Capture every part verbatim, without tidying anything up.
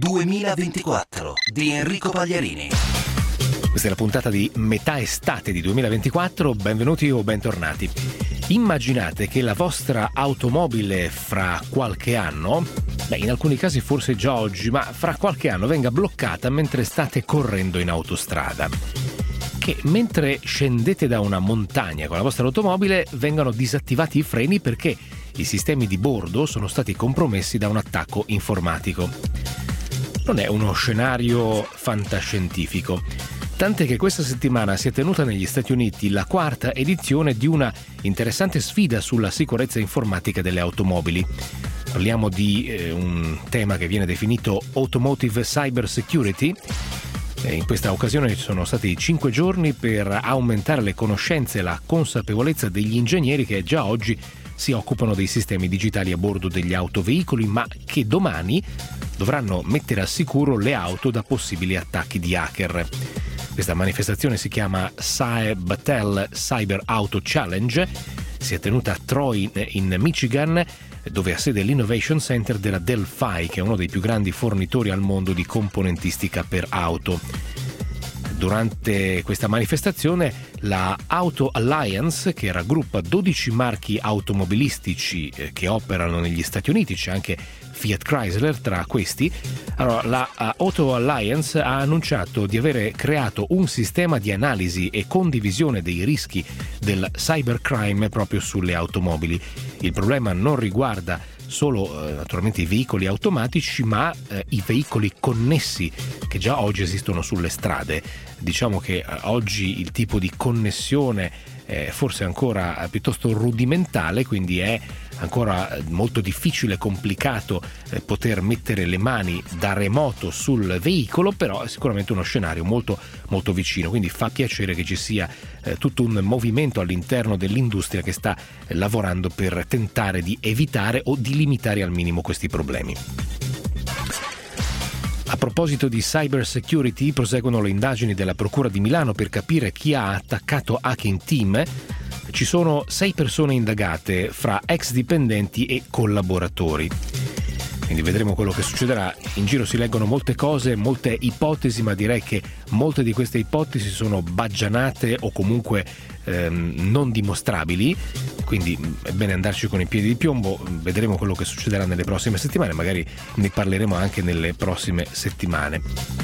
duemilaventiquattro di Enrico Pagliarini. Questa è la puntata di metà estate di duemilaventiquattro, benvenuti o bentornati. Immaginate che la vostra automobile fra qualche anno, beh in alcuni casi forse già oggi, ma fra qualche anno venga bloccata mentre state correndo in autostrada. Che mentre scendete da una montagna con la vostra automobile vengano disattivati i freni perché i sistemi di bordo sono stati compromessi da un attacco informatico. Non è uno scenario fantascientifico. Tant'è che questa settimana si è tenuta negli Stati Uniti la quarta edizione di una interessante sfida sulla sicurezza informatica delle automobili. Parliamo di eh, un tema che viene definito Automotive Cyber Security. E in questa occasione ci sono stati cinque giorni per aumentare le conoscenze e la consapevolezza degli ingegneri che già oggi si occupano dei sistemi digitali a bordo degli autoveicoli, ma che domani dovranno mettere al sicuro le auto da possibili attacchi di hacker. Questa manifestazione si chiama S A E Battelle Cyber Auto Challenge, si è tenuta a Troy in Michigan, dove ha sede l'Innovation Center della Delphi, che è uno dei più grandi fornitori al mondo di componentistica per auto. Durante questa manifestazione la Auto Alliance, che raggruppa dodici marchi automobilistici che operano negli Stati Uniti, c'è anche Fiat Chrysler tra questi. Allora, la Auto Alliance ha annunciato di avere creato un sistema di analisi e condivisione dei rischi del cybercrime proprio sulle automobili. Il problema non riguarda solo eh, naturalmente i veicoli automatici, ma eh, i veicoli connessi che già oggi esistono sulle strade. Diciamo che eh, oggi il tipo di connessione è forse ancora piuttosto rudimentale, quindi è ancora molto difficile e complicato eh, poter mettere le mani da remoto sul veicolo, però è sicuramente uno scenario molto molto vicino, quindi fa piacere che ci sia eh, tutto un movimento all'interno dell'industria che sta eh, lavorando per tentare di evitare o di limitare al minimo questi problemi. A proposito di cyber security, proseguono le indagini della Procura di Milano per capire chi ha attaccato Hacking Team. Ci sono sei persone indagate fra ex dipendenti e collaboratori. Quindi vedremo quello che succederà. In giro si leggono molte cose, molte ipotesi, ma direi che molte di queste ipotesi sono baggianate o comunque ehm, non dimostrabili. Quindi è bene andarci con i piedi di piombo. Vedremo quello che succederà nelle prossime settimane, magari ne parleremo anche nelle prossime settimane.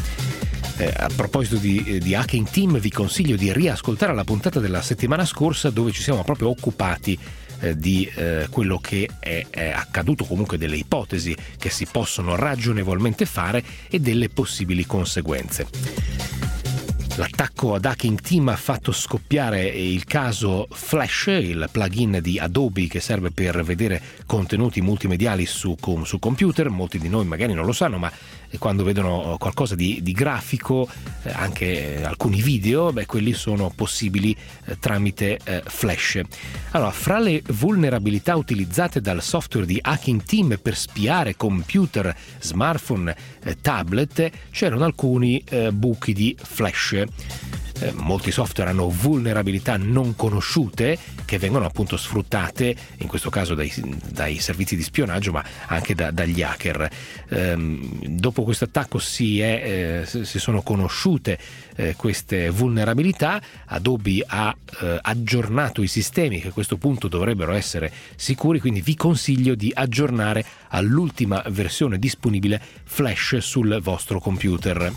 Eh, a proposito di, di Hacking Team, vi consiglio di riascoltare la puntata della settimana scorsa dove ci siamo proprio occupati eh, di eh, quello che è, è accaduto, comunque delle ipotesi che si possono ragionevolmente fare e delle possibili conseguenze. L'attacco ad Hacking Team ha fatto scoppiare il caso Flash, il plugin di Adobe che serve per vedere contenuti multimediali su, su computer. Molti di noi magari non lo sanno, ma quando vedono qualcosa di, di grafico, eh, anche alcuni video, beh, quelli sono possibili eh, tramite eh, Flash. Allora, fra le vulnerabilità utilizzate dal software di Hacking Team per spiare computer, smartphone, eh, tablet, c'erano alcuni eh, buchi di Flash. Eh, molti software hanno vulnerabilità non conosciute che vengono appunto sfruttate, in questo caso dai, dai servizi di spionaggio, ma anche da, dagli hacker. Ehm, dopo questo attacco si, è, eh, si sono conosciute eh, queste vulnerabilità. Adobe ha eh, aggiornato i sistemi che a questo punto dovrebbero essere sicuri, quindi vi consiglio di aggiornare all'ultima versione disponibile Flash sul vostro computer.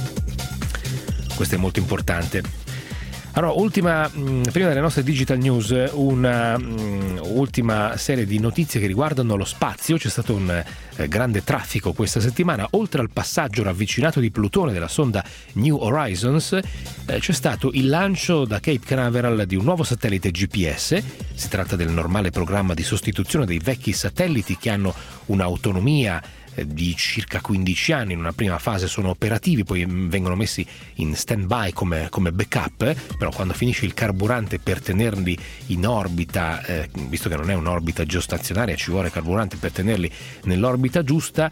Questo è molto importante. Allora, ultima, prima delle nostre digital news, una um, ultima serie di notizie che riguardano lo spazio. C'è stato un eh, grande traffico questa settimana. Oltre al passaggio ravvicinato di Plutone della sonda New Horizons, eh, c'è stato il lancio da Cape Canaveral di un nuovo satellite G P S. Si tratta del normale programma di sostituzione dei vecchi satelliti che hanno un'autonomia di circa quindici anni. In una prima fase sono operativi, poi vengono messi in stand-by come, come backup, però quando finisce il carburante per tenerli in orbita, eh, visto che non è un'orbita geostazionaria, ci vuole carburante per tenerli nell'orbita giusta,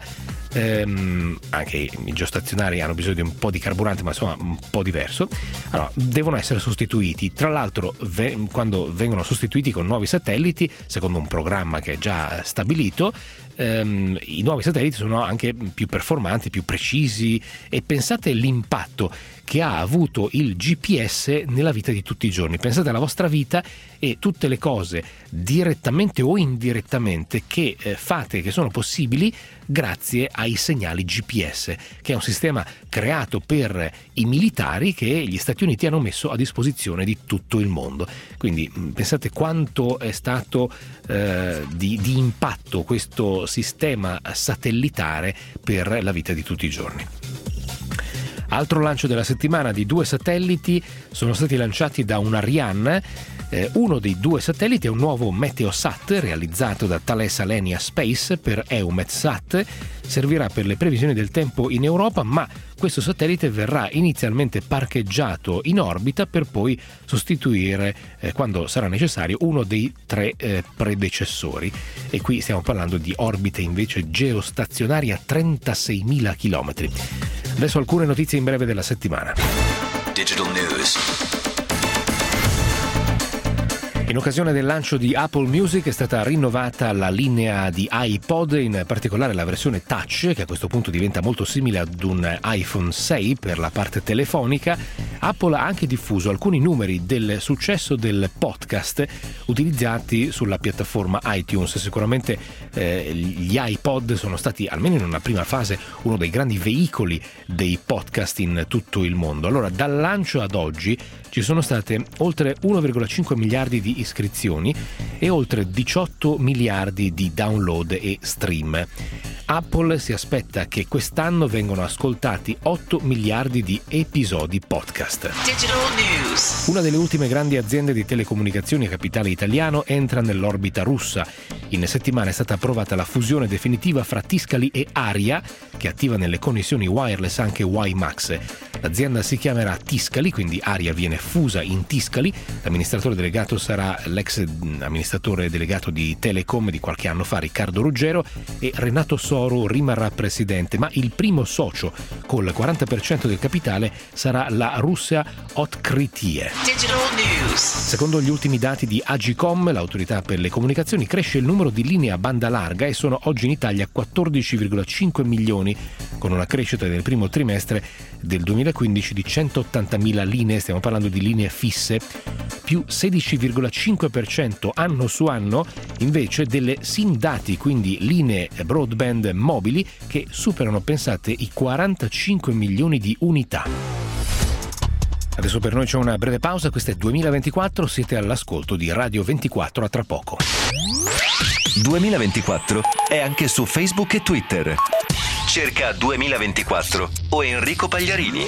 ehm, anche i geostazionari hanno bisogno di un po' di carburante, ma insomma un po' diverso, allora devono essere sostituiti. Tra l'altro ve- quando vengono sostituiti con nuovi satelliti, secondo un programma che è già stabilito, ehm, i nuovi satelliti satelliti sono anche più performanti, più precisi, e pensate all'impatto che ha avuto il G P S nella vita di tutti i giorni. Pensate alla vostra vita e tutte le cose direttamente o indirettamente che eh, fate, che sono possibili grazie ai segnali G P S, che è un sistema creato per i militari che gli Stati Uniti hanno messo a disposizione di tutto il mondo. Quindi pensate quanto è stato eh, di, di impatto questo sistema satellitare per la vita di tutti i giorni. Altro lancio della settimana di due satelliti sono stati lanciati da un Ariane. Eh, uno dei due satelliti è un nuovo Meteosat realizzato da Thales Alenia Space per EUMETSAT. Servirà per le previsioni del tempo in Europa, ma questo satellite verrà inizialmente parcheggiato in orbita per poi sostituire, eh, quando sarà necessario, uno dei tre eh, predecessori. E qui stiamo parlando di orbite invece geostazionarie a trentaseimila chilometri. Adesso alcune notizie in breve della settimana. Digital News. In occasione del lancio di Apple Music è stata rinnovata la linea di iPod, in particolare la versione Touch, che a questo punto diventa molto simile ad un iPhone sei per la parte telefonica. Apple ha anche diffuso alcuni numeri del successo del podcast utilizzati sulla piattaforma iTunes. Sicuramente eh, gli iPod sono stati, almeno in una prima fase, uno dei grandi veicoli dei podcast in tutto il mondo. Allora, dal lancio ad oggi ci sono state oltre uno virgola cinque miliardi di iscrizioni e oltre diciotto miliardi di download e stream. Apple si aspetta che quest'anno vengano ascoltati otto miliardi di episodi podcast. Digital News. Una delle ultime grandi aziende di telecomunicazioni a capitale italiano entra nell'orbita russa. In settimana è stata approvata la fusione definitiva fra Tiscali e Aria, che attiva nelle connessioni wireless anche WiMAX. L'azienda si chiamerà Tiscali, quindi Aria viene fusa in Tiscali. L'amministratore delegato sarà l'ex amministratore delegato di Telecom di qualche anno fa, Riccardo Ruggero, e Renato Soro rimarrà presidente, ma il primo socio col quaranta per cento del capitale sarà la Russia Otkritie. Digital News. Secondo gli ultimi dati di Agicom, l'autorità per le comunicazioni, cresce il numero di linee a banda larga e sono oggi in Italia quattordici virgola cinque milioni, con una crescita nel primo trimestre del duemilaquindici di centottantamila linee. Stiamo parlando di linee fisse, più sedici virgola cinque per cento anno su anno invece delle SIM dati, quindi linee broadband mobili, che superano, pensate, i quarantacinque milioni di unità. Adesso per noi c'è una breve pausa, questo è duemilaventiquattro, siete all'ascolto di Radio ventiquattro, a tra poco. duemilaventiquattro è anche su Facebook e Twitter. Cerca duemilaventiquattro o Enrico Pagliarini.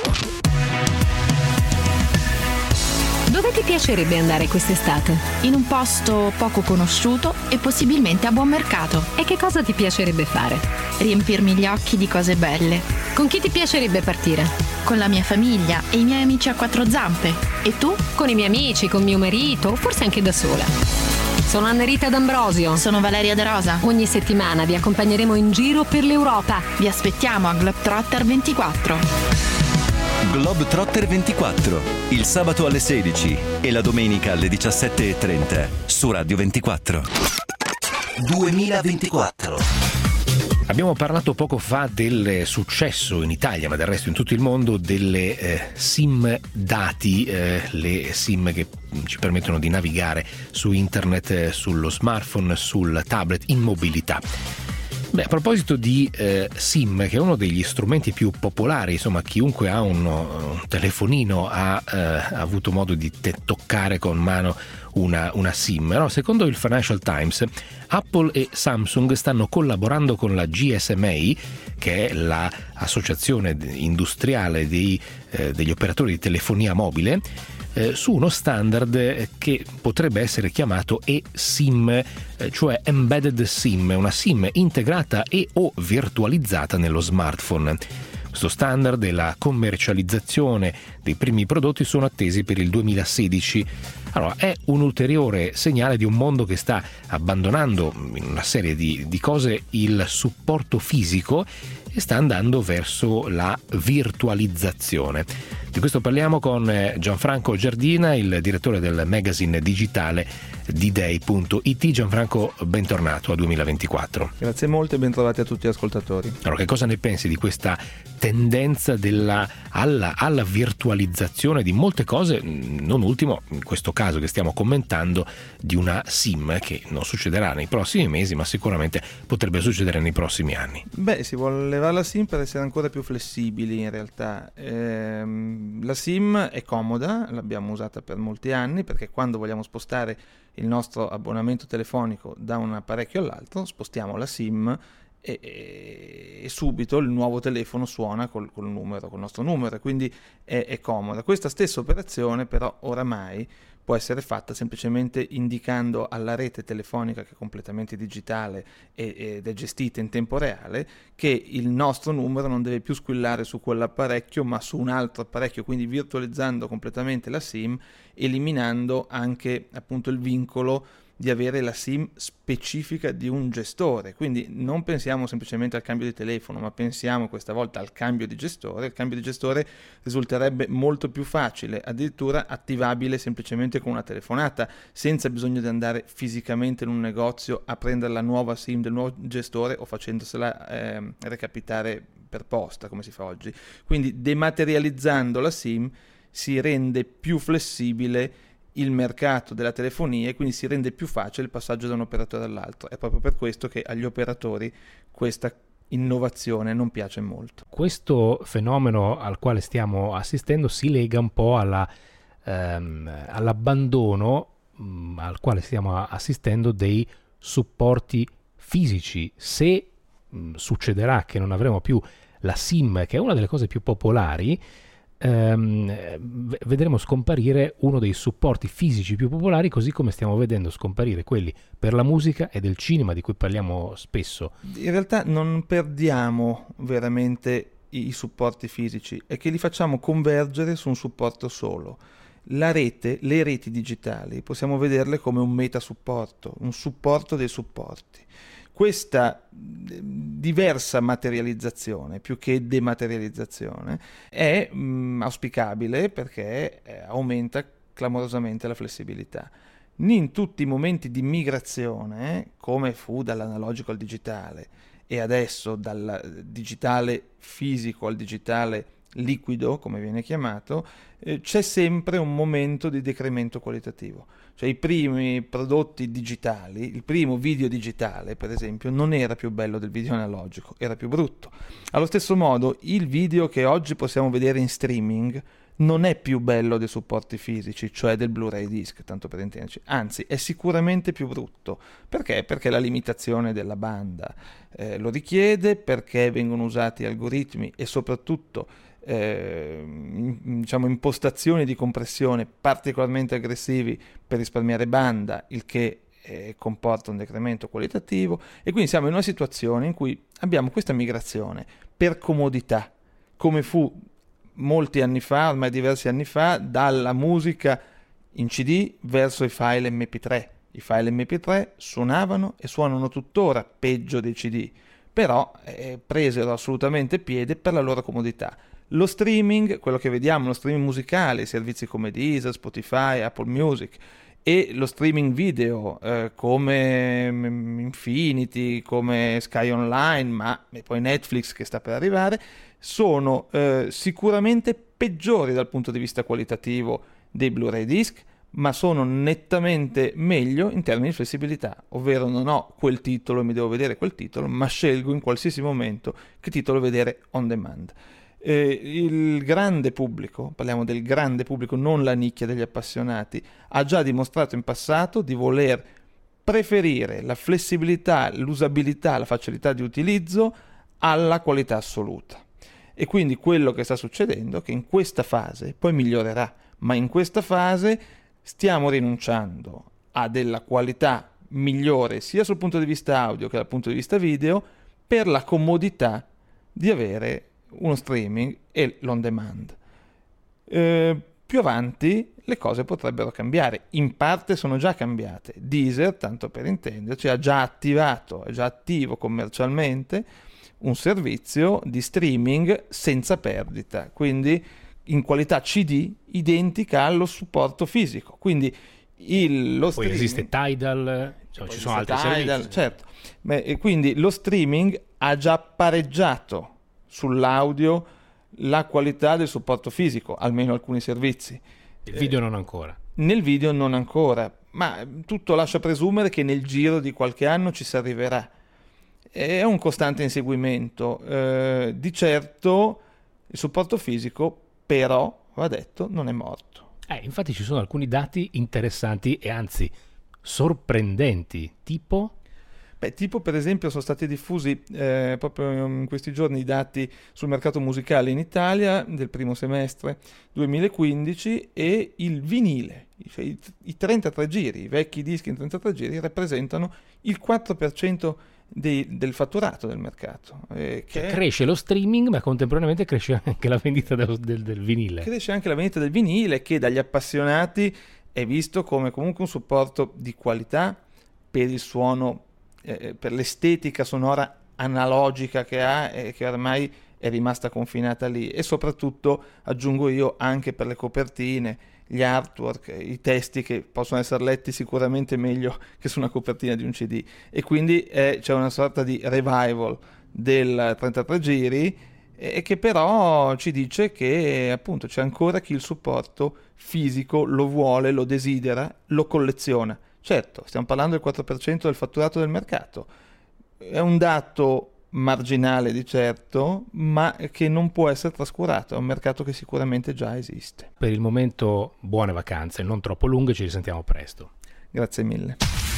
Dove ti piacerebbe andare quest'estate? In un posto poco conosciuto e possibilmente a buon mercato. E che cosa ti piacerebbe fare? Riempirmi gli occhi di cose belle. Con chi ti piacerebbe partire? Con la mia famiglia e i miei amici a quattro zampe. E tu? Con i miei amici, con mio marito, o forse anche da sola. Sono Annerita D'Ambrosio. Sono Valeria De Rosa. Ogni settimana vi accompagneremo in giro per l'Europa. Vi aspettiamo a Globetrotter ventiquattro. Globetrotter ventiquattro, il sabato alle sedici e la domenica alle diciassette e trenta su Radio ventiquattro. duemilaventiquattro. Abbiamo parlato poco fa del successo in Italia, ma del resto in tutto il mondo, delle eh, SIM dati, eh, le SIM che ci permettono di navigare su internet, eh, sullo smartphone, sul tablet, in mobilità. Beh, a proposito di eh, SIM, che è uno degli strumenti più popolari, insomma, chiunque ha un, un telefonino ha, eh, ha avuto modo di te- toccare con mano una, una SIM. No? Secondo il Financial Times, Apple e Samsung stanno collaborando con la G S M A, che è l'associazione industriale dei, eh, degli operatori di telefonia mobile, Eh, su uno standard che potrebbe essere chiamato eSIM, eh, cioè Embedded SIM, una SIM integrata e o virtualizzata nello smartphone. Questo standard e la commercializzazione dei primi prodotti sono attesi per il duemilasedici. Allora, è un ulteriore segnale di un mondo che sta abbandonando in una serie di, di cose il supporto fisico e sta andando verso la virtualizzazione. Di questo parliamo con Gianfranco Giardina, il direttore del magazine digitale D Day punto it. Gianfranco, bentornato a duemilaventiquattro. Grazie molte e bentrovati a tutti gli ascoltatori. Allora, che cosa ne pensi di questa tendenza della, alla, alla virtualizzazione di molte cose, non ultimo in questo caso che stiamo commentando di una SIM, che non succederà nei prossimi mesi ma sicuramente potrebbe succedere nei prossimi anni? Beh, si vuole levare la SIM per essere ancora più flessibili in realtà. Ehm, la SIM è comoda, l'abbiamo usata per molti anni, perché quando vogliamo spostare il nostro abbonamento telefonico da un apparecchio all'altro spostiamo la SIM e, e, e subito il nuovo telefono suona col, col numero, col nostro numero, e quindi è, è comoda. Questa stessa operazione però oramai può essere fatta semplicemente indicando alla rete telefonica, che è completamente digitale ed è gestita in tempo reale, che il nostro numero non deve più squillare su quell'apparecchio ma su un altro apparecchio, quindi virtualizzando completamente la SIM, eliminando anche appunto il vincolo di avere la SIM specifica di un gestore. Quindi non pensiamo semplicemente al cambio di telefono, ma pensiamo questa volta al cambio di gestore. Il cambio di gestore risulterebbe molto più facile, addirittura attivabile semplicemente con una telefonata, senza bisogno di andare fisicamente in un negozio a prendere la nuova SIM del nuovo gestore o facendosela eh, recapitare per posta come si fa oggi. Quindi dematerializzando la SIM si rende più flessibile il mercato della telefonia e quindi si rende più facile il passaggio da un operatore all'altro. È proprio per questo che agli operatori questa innovazione non piace molto. Questo fenomeno al quale stiamo assistendo si lega un po' alla, ehm, all'abbandono mh, al quale stiamo assistendo dei supporti fisici. Se mh, succederà che non avremo più la SIM, che è una delle cose più popolari, ehm, vedremo scomparire uno dei supporti fisici più popolari, così come stiamo vedendo scomparire quelli per la musica e del cinema, di cui parliamo spesso. In realtà non perdiamo veramente i supporti fisici, è che li facciamo convergere su un supporto solo. La rete, le reti digitali, possiamo vederle come un metasupporto, un supporto dei supporti. Questa diversa materializzazione, più che dematerializzazione, è mh, auspicabile perché eh, aumenta clamorosamente la flessibilità. In tutti i momenti di migrazione, come fu dall'analogico al digitale e adesso dal digitale fisico al digitale liquido, come viene chiamato, eh, c'è sempre un momento di decremento qualitativo. Cioè i primi prodotti digitali, il primo video digitale per esempio, non era più bello del video analogico, era più brutto. Allo stesso modo il video che oggi possiamo vedere in streaming non è più bello dei supporti fisici, cioè del Blu-ray disc, tanto per intenderci, anzi è sicuramente più brutto. Perché? Perché la limitazione della banda eh, lo richiede, perché vengono usati algoritmi e soprattutto eh, diciamo impostazioni di compressione particolarmente aggressivi per risparmiare banda, il che eh, comporta un decremento qualitativo, e quindi siamo in una situazione in cui abbiamo questa migrazione per comodità, come fu molti anni fa, ormai diversi anni fa, dalla musica in C D verso i file M P tre. I file M P tre suonavano e suonano tuttora peggio dei C D, però eh, presero assolutamente piede per la loro comodità. Lo streaming, quello che vediamo, lo streaming musicale, servizi come Deezer, Spotify, Apple Music, e lo streaming video eh, come Infinity, come Sky Online, ma e poi Netflix che sta per arrivare, sono eh, sicuramente peggiori dal punto di vista qualitativo dei Blu-ray disc, ma sono nettamente meglio in termini di flessibilità, ovvero non ho quel titolo e mi devo vedere quel titolo, ma scelgo in qualsiasi momento che titolo vedere on demand. Eh, il grande pubblico, parliamo del grande pubblico, non la nicchia degli appassionati, ha già dimostrato in passato di voler preferire la flessibilità, l'usabilità, la facilità di utilizzo alla qualità assoluta. E quindi quello che sta succedendo è che in questa fase, poi migliorerà, ma in questa fase stiamo rinunciando a della qualità migliore sia sul punto di vista audio che dal punto di vista video, per la comodità di avere uno streaming e l'on demand. Eh, più avanti le cose potrebbero cambiare, in parte sono già cambiate. Deezer, tanto per intenderci, ha già attivato, è già attivo commercialmente un servizio di streaming senza perdita, quindi in qualità C D identica allo supporto fisico. Quindi il, lo Poi streaming, esiste Tidal, cioè, ci sono altri Tidal, servizi. certo. Beh, e quindi lo streaming ha già pareggiato sull'audio la qualità del supporto fisico, almeno alcuni servizi. Il video eh, non ancora. Nel video non ancora, ma tutto lascia presumere che nel giro di qualche anno ci si arriverà. È un costante inseguimento. Eh, di certo il supporto fisico, però, va detto, non è morto. Eh, infatti ci sono alcuni dati interessanti e anzi sorprendenti, tipo... Beh, tipo per esempio sono stati diffusi eh, proprio in questi giorni i dati sul mercato musicale in Italia del primo semestre duemilaquindici, e il vinile, cioè i, i trentatré giri, i vecchi dischi in trentatré giri rappresentano il quattro per cento dei, del fatturato del mercato. Eh, che cioè, cresce lo streaming, ma contemporaneamente cresce anche la vendita del, del, del vinile. Cresce anche la vendita del vinile, che dagli appassionati è visto come comunque un supporto di qualità per il suono, eh, per l'estetica sonora analogica che ha e che ormai è rimasta confinata lì, e soprattutto, aggiungo io, anche per le copertine, gli artwork, i testi che possono essere letti sicuramente meglio che su una copertina di un C D, e quindi eh, c'è una sorta di revival del trentatré giri, e che però ci dice che appunto c'è ancora chi il supporto fisico lo vuole, lo desidera, lo colleziona. Certo, stiamo parlando del quattro per cento del fatturato del mercato, è un dato marginale di certo, ma che non può essere trascurato, è un mercato che sicuramente già esiste. Per il momento buone vacanze, non troppo lunghe, ci risentiamo presto. Grazie mille.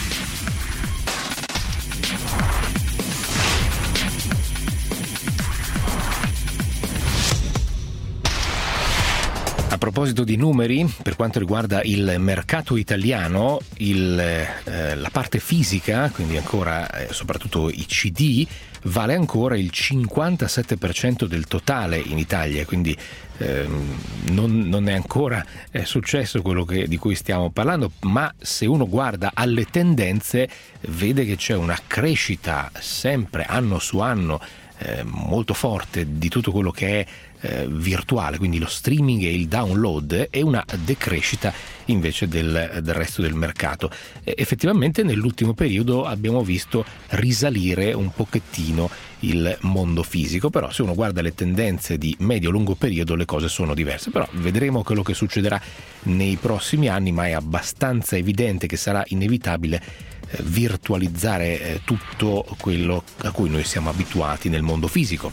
A proposito di numeri, per quanto riguarda il mercato italiano, il, eh, la parte fisica, quindi ancora eh, soprattutto i C D, vale ancora il cinquantasette per cento del totale in Italia, quindi eh, non, non è ancora eh, successo quello che, di cui stiamo parlando, ma se uno guarda alle tendenze vede che c'è una crescita sempre anno su anno eh, molto forte di tutto quello che è Eh, virtuale, quindi lo streaming e il download, e una decrescita invece del, del resto del mercato. E effettivamente nell'ultimo periodo abbiamo visto risalire un pochettino il mondo fisico, però se uno guarda le tendenze di medio-lungo periodo le cose sono diverse. Però vedremo quello che succederà nei prossimi anni, ma è abbastanza evidente che sarà inevitabile eh, virtualizzare eh, tutto quello a cui noi siamo abituati nel mondo fisico.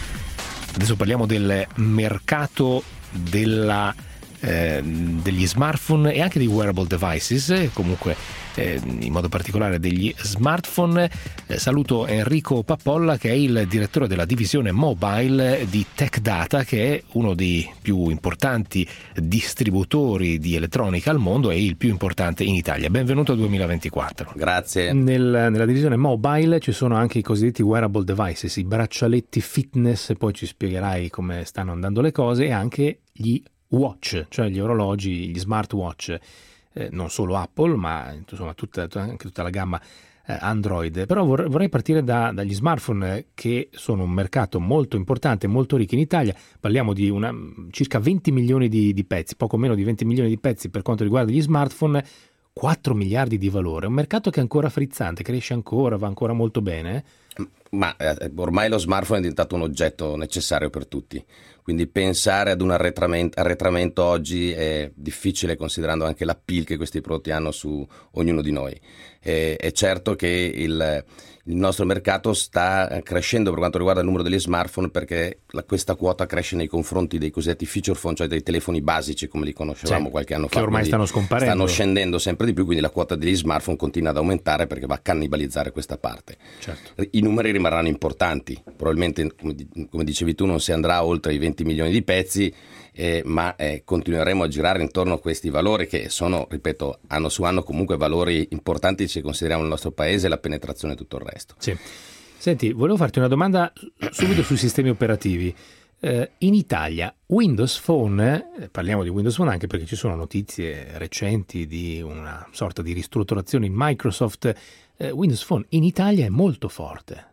Adesso parliamo del mercato della, eh, degli smartphone e anche dei wearable devices, comunque eh, in modo particolare degli smartphone. Eh, saluto Enrico Pappolla, che è il direttore della divisione mobile di Tech Data, che è uno dei più importanti distributori di elettronica al mondo e il più importante in Italia. Benvenuto al duemilaventiquattro. Grazie. Nel, nella divisione mobile ci sono anche i cosiddetti wearable devices, i braccialetti fitness, poi ci spiegherai come stanno andando le cose, e anche gli watch, cioè gli orologi, gli smartwatch. Eh, non solo Apple, ma insomma tutta, anche tutta la gamma eh, Android. Però vorrei, vorrei partire da, dagli smartphone, eh, che sono un mercato molto importante, molto ricco in Italia. Parliamo di una, circa venti milioni di, di pezzi, poco meno di venti milioni di pezzi per quanto riguarda gli smartphone, quattro miliardi di valore. Un mercato che è ancora frizzante, cresce ancora, va ancora molto bene. Eh? Ma eh, ormai lo smartphone è diventato un oggetto necessario per tutti, quindi pensare ad un arretramento, arretramento oggi è difficile, considerando anche l'appeal che questi prodotti hanno su ognuno di noi. E, è certo che il, il nostro mercato sta crescendo per quanto riguarda il numero degli smartphone, perché la, questa quota cresce nei confronti dei cosiddetti feature phone, cioè dei telefoni basici come li conoscevamo, sì, qualche anno fa. Che ormai stanno scomparendo. Stanno scendendo sempre di più, quindi la quota degli smartphone continua ad aumentare perché va a cannibalizzare questa parte. Certo. I numeri rimarranno importanti, probabilmente come, come dicevi tu non si andrà oltre i venti milioni di pezzi, eh, ma eh, continueremo a girare intorno a questi valori che sono, ripeto, anno su anno comunque valori importanti se consideriamo il nostro paese e la penetrazione e tutto il resto. Sì. Senti, volevo farti una domanda subito sui sistemi operativi. Eh, in Italia Windows Phone, eh, parliamo di Windows Phone anche perché ci sono notizie recenti di una sorta di ristrutturazione in Microsoft, eh, Windows Phone in Italia è molto forte.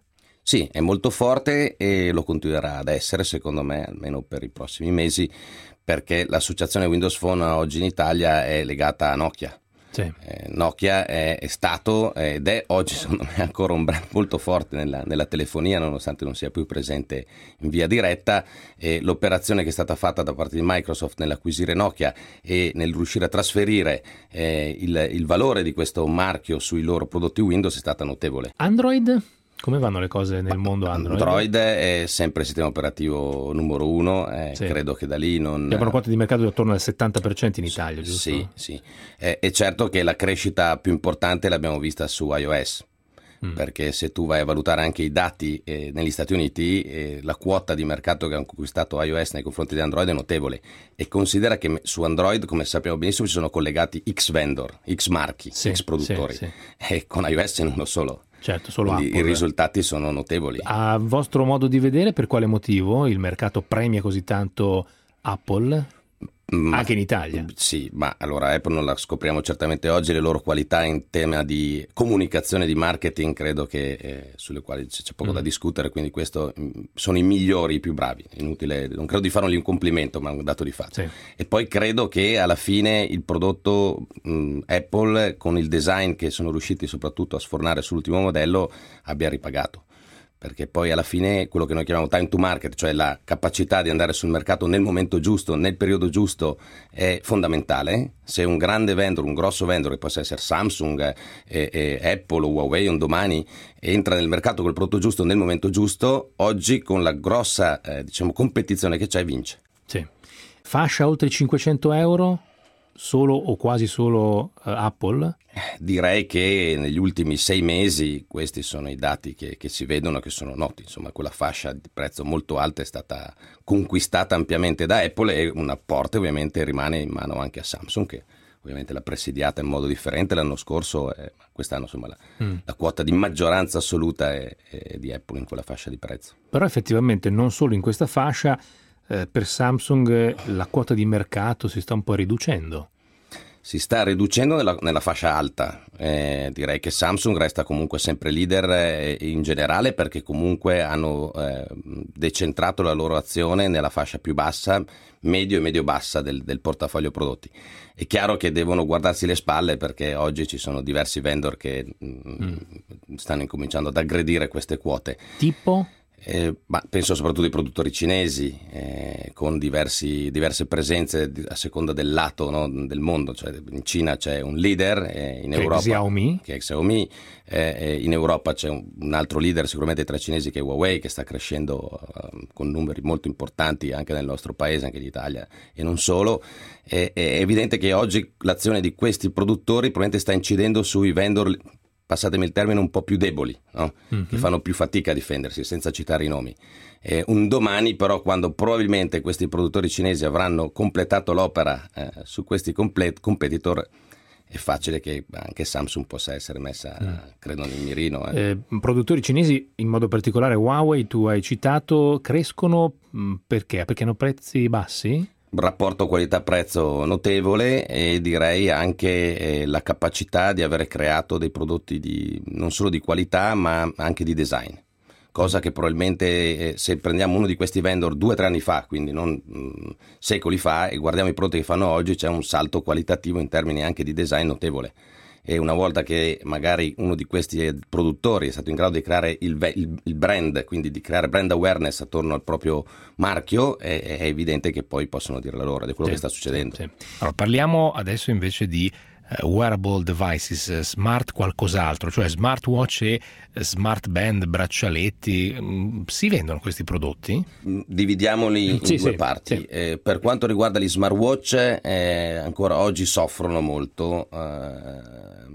Sì, è molto forte e lo continuerà ad essere, secondo me, almeno per i prossimi mesi, perché l'associazione Windows Phone oggi in Italia è legata a Nokia. Sì. Eh, Nokia è, è stato ed è oggi, secondo me, ancora un brand molto forte nella, nella telefonia, nonostante non sia più presente in via diretta. E l'operazione che è stata fatta da parte di Microsoft nell'acquisire Nokia e nel riuscire a trasferire eh, il, il valore di questo marchio sui loro prodotti Windows è stata notevole. Android? Come vanno le cose nel mondo Android? Android è sempre il sistema operativo numero uno, eh, sì. Credo che da lì non... Abbiamo una quota di mercato di attorno al settanta per cento in Italia, giusto? Sì, sì. Eh, è certo che la crescita più importante l'abbiamo vista su iOS, mm. perché se tu vai a valutare anche i dati eh, negli Stati Uniti, eh, la quota di mercato che ha conquistato iOS nei confronti di Android è notevole. E considera che su Android, come sappiamo benissimo, ci sono collegati X vendor, X marchi, sì, X produttori, sì, sì. E con iOS c'è uno solo. Certo, solo Quindi Apple. I risultati sono notevoli. A vostro modo di vedere, per quale motivo il mercato premia così tanto Apple? Ma, anche in Italia? Sì, ma allora Apple non la scopriamo certamente oggi, le loro qualità in tema di comunicazione, di marketing, credo che eh, sulle quali c'è, c'è poco mm. da discutere, quindi questo mh, sono i migliori, i più bravi, inutile, non credo di fargli un complimento, ma un dato di fatto. Sì. E poi credo che alla fine il prodotto mh, Apple, con il design che sono riusciti soprattutto a sfornare sull'ultimo modello, abbia ripagato. Perché poi alla fine quello che noi chiamiamo time to market, cioè la capacità di andare sul mercato nel momento giusto, nel periodo giusto, è fondamentale. Se un grande vendor, un grosso vendor, che possa essere Samsung, eh, eh, Apple o Huawei un domani, entra nel mercato col prodotto giusto nel momento giusto, oggi con la grossa eh, diciamo competizione che c'è vince. Sì. Fascia oltre i cinquecento euro? Solo o quasi solo uh, Apple? Direi che negli ultimi sei mesi questi sono i dati che, che si vedono, che sono noti. Insomma, quella fascia di prezzo molto alta è stata conquistata ampiamente da Apple e una porta ovviamente rimane in mano anche a Samsung, che ovviamente l'ha presidiata in modo differente l'anno scorso, eh, quest'anno insomma la, mm. la quota di maggioranza assoluta è, è di Apple in quella fascia di prezzo. Però effettivamente non solo in questa fascia, eh, per Samsung la quota di mercato si sta un po' riducendo. Si sta riducendo nella, nella fascia alta, eh, direi che Samsung resta comunque sempre leader eh, in generale, perché comunque hanno eh, decentrato la loro azione nella fascia più bassa, medio e medio-bassa del, del portafoglio prodotti. È chiaro che devono guardarsi le spalle, perché oggi ci sono diversi vendor che mh, mm. stanno incominciando ad aggredire queste quote. Tipo? Eh, ma penso soprattutto ai produttori cinesi eh, con diversi, diverse presenze a seconda del lato, no, del mondo. Cioè, in Cina c'è un leader, eh, in che Europa è Xiaomi, che è Xiaomi eh, in Europa c'è un, un altro leader sicuramente tra i cinesi, che è Huawei, che sta crescendo uh, con numeri molto importanti anche nel nostro paese, anche in Italia e non solo. Eh, è evidente che oggi l'azione di questi produttori probabilmente sta incidendo sui vendor, passatemi il termine, un po' più deboli, no? Mm-hmm. Che fanno più fatica a difendersi, senza citare i nomi. Eh, un domani però, quando probabilmente questi produttori cinesi avranno completato l'opera eh, su questi complet- competitor, è facile che anche Samsung possa essere messa, mm. credo, nel mirino. Eh. Eh, produttori cinesi, in modo particolare Huawei, tu hai citato, crescono mh, perché? Perché hanno prezzi bassi? Rapporto qualità-prezzo notevole, e direi anche eh, la capacità di avere creato dei prodotti di, non solo di qualità ma anche di design, cosa che probabilmente eh, se prendiamo uno di questi vendor due o tre anni fa, quindi non mh, secoli fa, e guardiamo i prodotti che fanno oggi, c'è un salto qualitativo in termini anche di design notevole. E una volta che magari uno di questi produttori è stato in grado di creare il, il, il brand, quindi di creare brand awareness attorno al proprio marchio, è, è evidente che poi possono dire la loro, ed è quello sì, che sta succedendo. Sì, sì. Allora, parliamo adesso invece di uh, wearable devices, smart qualcos'altro, cioè smartwatch e smart band, braccialetti. Mm, si vendono questi prodotti? Dividiamoli in sì, due sì, parti. Sì. Eh, per quanto riguarda gli smartwatch, eh, ancora oggi soffrono molto. Eh,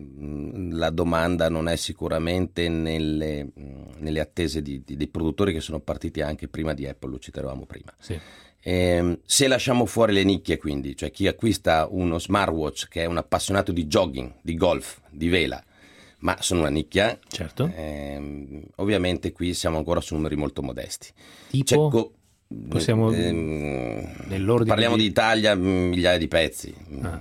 la domanda non è sicuramente nelle, nelle attese di, di, dei produttori che sono partiti anche prima di Apple, lo citavamo prima. Sì. Eh, se lasciamo fuori le nicchie, quindi, cioè chi acquista uno smartwatch che è un appassionato di jogging, di golf, di vela, ma sono una nicchia, certo. eh, ovviamente qui siamo ancora su numeri molto modesti. Tipo? Co- Possiamo ehm, nell'ordine parliamo di... di Italia, migliaia di pezzi. Ah.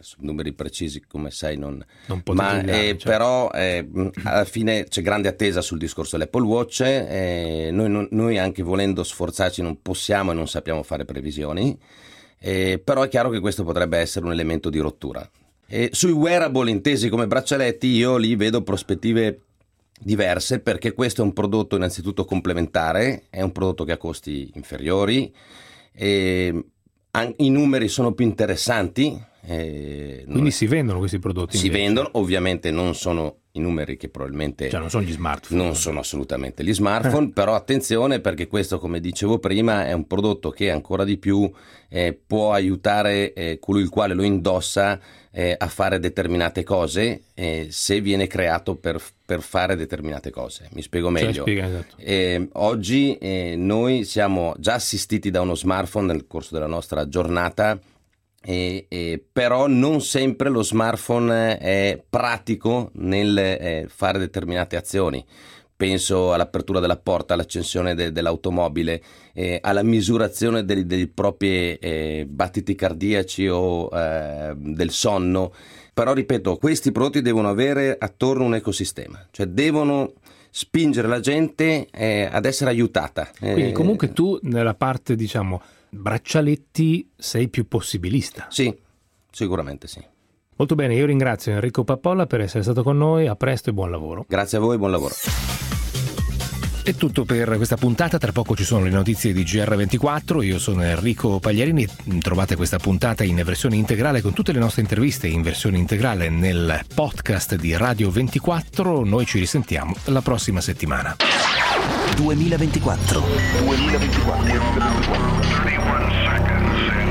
numeri precisi come sai non, non ma dare, eh, certo. però eh, alla fine c'è grande attesa sul discorso dell'Apple Watch, eh, noi, non, noi anche volendo sforzarci non possiamo e non sappiamo fare previsioni, eh, però è chiaro che questo potrebbe essere un elemento di rottura. E sui wearable intesi come braccialetti io lì vedo prospettive diverse, perché questo è un prodotto innanzitutto complementare, è un prodotto che ha costi inferiori, e i numeri sono più interessanti. Eh, Quindi non... si vendono questi prodotti? Si invece. vendono, ovviamente non sono i numeri che probabilmente... Cioè non sono gli smartphone. Non sono assolutamente gli smartphone, eh. però attenzione, perché questo, come dicevo prima, è un prodotto che ancora di più eh, può aiutare eh, colui il quale lo indossa eh, a fare determinate cose, eh, se viene creato per, per fare determinate cose. Mi spiego meglio. Cioè, spiega, esatto. eh, oggi eh, noi siamo già assistiti da uno smartphone nel corso della nostra giornata, E, e, però non sempre lo smartphone è pratico nel eh, fare determinate azioni. Penso all'apertura della porta, all'accensione de, dell'automobile, eh, alla misurazione dei, dei propri eh, battiti cardiaci o eh, del sonno. Però ripeto, questi prodotti devono avere attorno un ecosistema, cioè devono spingere la gente eh, ad essere aiutata. Quindi eh, comunque tu nella parte, diciamo, braccialetti sei più possibilista. Sì, sicuramente sì. Molto bene, io ringrazio Enrico Pappolla per essere stato con noi, a presto e buon lavoro. Grazie a voi, buon lavoro. È tutto per questa puntata, tra poco ci sono le notizie di G R ventiquattro, io sono Enrico Pagliarini, trovate questa puntata in versione integrale con tutte le nostre interviste in versione integrale nel podcast di Radio ventiquattro, noi ci risentiamo la prossima settimana. duemilaventiquattro. duemilaventiquattro.